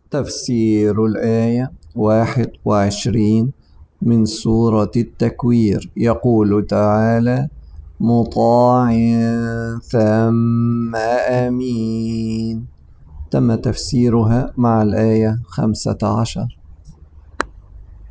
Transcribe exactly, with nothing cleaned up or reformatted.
تفسير الآية واحد وعشرين من سورة التكوير. يقول تعالى: مطاع ثم أمين. تم تفسيرها مع الآية خمسة عشر.